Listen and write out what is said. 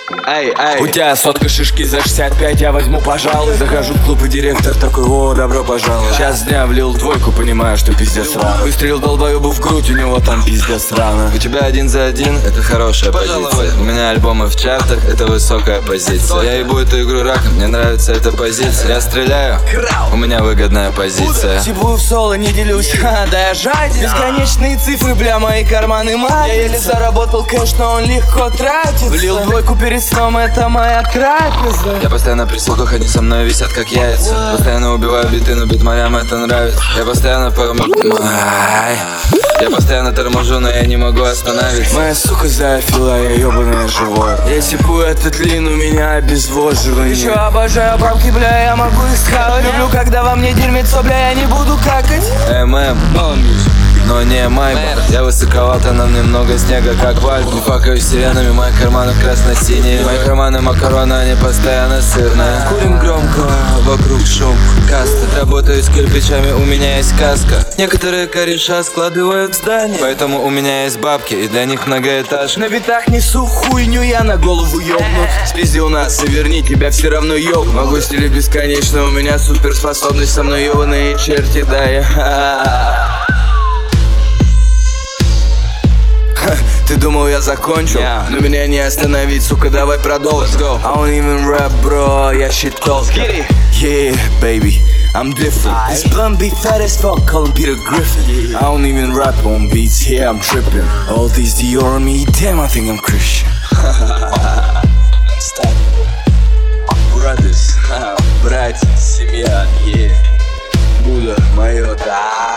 У тебя сотка шишки за 65, я возьму, пожалуй. Захожу в клуб и директор такой: о, добро пожаловать. Час дня влил двойку, понимаю, что пиздец рано. Выстрелил долбоёбу в грудь, у него там пиздец рано. У тебя 1 за 1, это хорошая позиция. У меня альбомы в чартах, это высокая позиция. Я ебу эту игру раком, мне нравится эта позиция. Я стреляю, у меня выгодная позиция. Типую в соло, не делюсь, да я жаден. Бесконечные цифры, бля, мои карманы мать. Я еле заработал кэш, но он легко тратится. Влил двойку перед сном, это моя трапеза. Я постоянно при слухах, они со мной висят как яйца. Постоянно убиваю биты, но битмарям это нравится. Я постоянно Я постоянно торможу, но я не могу остановиться. Моя сука зоофила, я ебаное живое. Я типу этот лин, у меня обезвоживание. Еще обожаю бабки, бля, я могу их схавать. Люблю, когда во мне дерьмецо, бля, я не буду какать. Но не майбах. Я высоковато, на мне много снега, как вальп. Не факаю сиренами, мои карманы красно-синие. Мои карманы макароны, они постоянно сырные. Курим громко, вокруг шум, каста. Работаю с кирпичами, у меня есть каска. Некоторые кореша складывают в здание, поэтому у меня есть бабки, и для них многоэтаж. На битах несу хуйню, я на голову ёбнут. Спиздил нас, и верни, тебя все равно ёб. Могу стилить бесконечно, у меня суперспособность. Со мной ёбаные черти, да я. Ты думал, я закончил? Но меня не остановить, сука, давай продолжим. I don't even rap, bro, я shit talker. Yeah, baby, I'm different. This blunt be fat as fuck, call him Peter Griffin. I don't even rap on beats, yeah, I'm tripping. All these Dior on me, damn, I think I'm Christian. Brothers, братья, семья, yeah. Будда, моё, да.